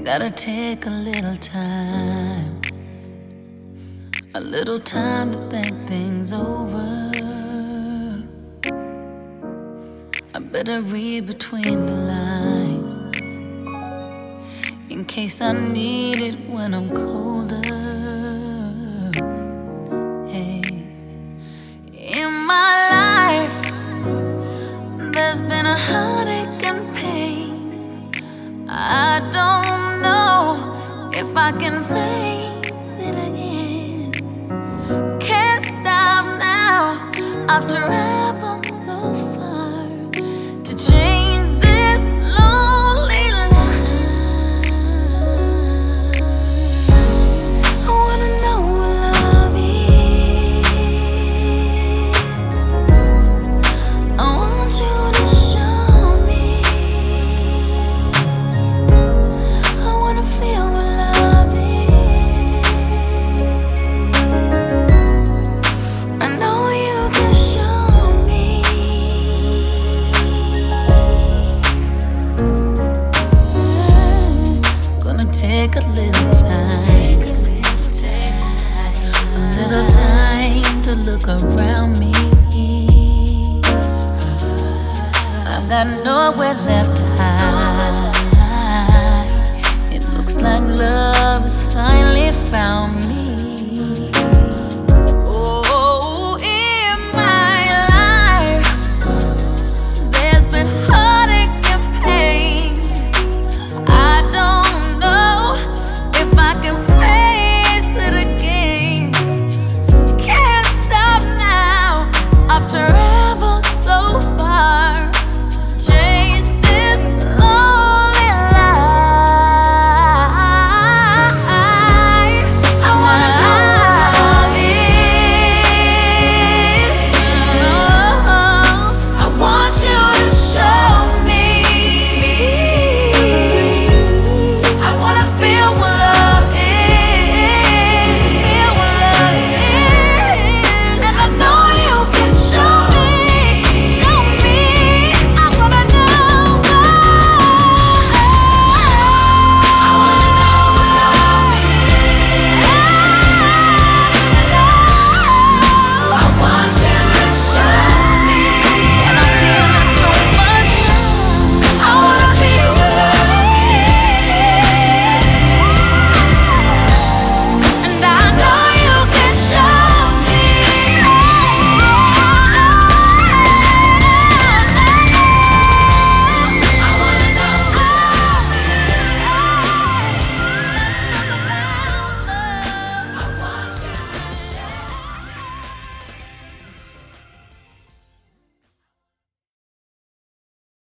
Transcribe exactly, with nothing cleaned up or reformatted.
Gotta take a little time, a little time to think things over. I better read between the lines in case I need it when I'm colder. Hey, in my life, there's been a heartache and pain. I don't know if I can face it again. Can't stop now. I've traveled so far to change this lonely life. I wanna know what love is. I want you to show me. I wanna feel what love is. I know you can show me. Gonna take a little time, take a little time, a little time to look around me. I've got nowhere left to hide.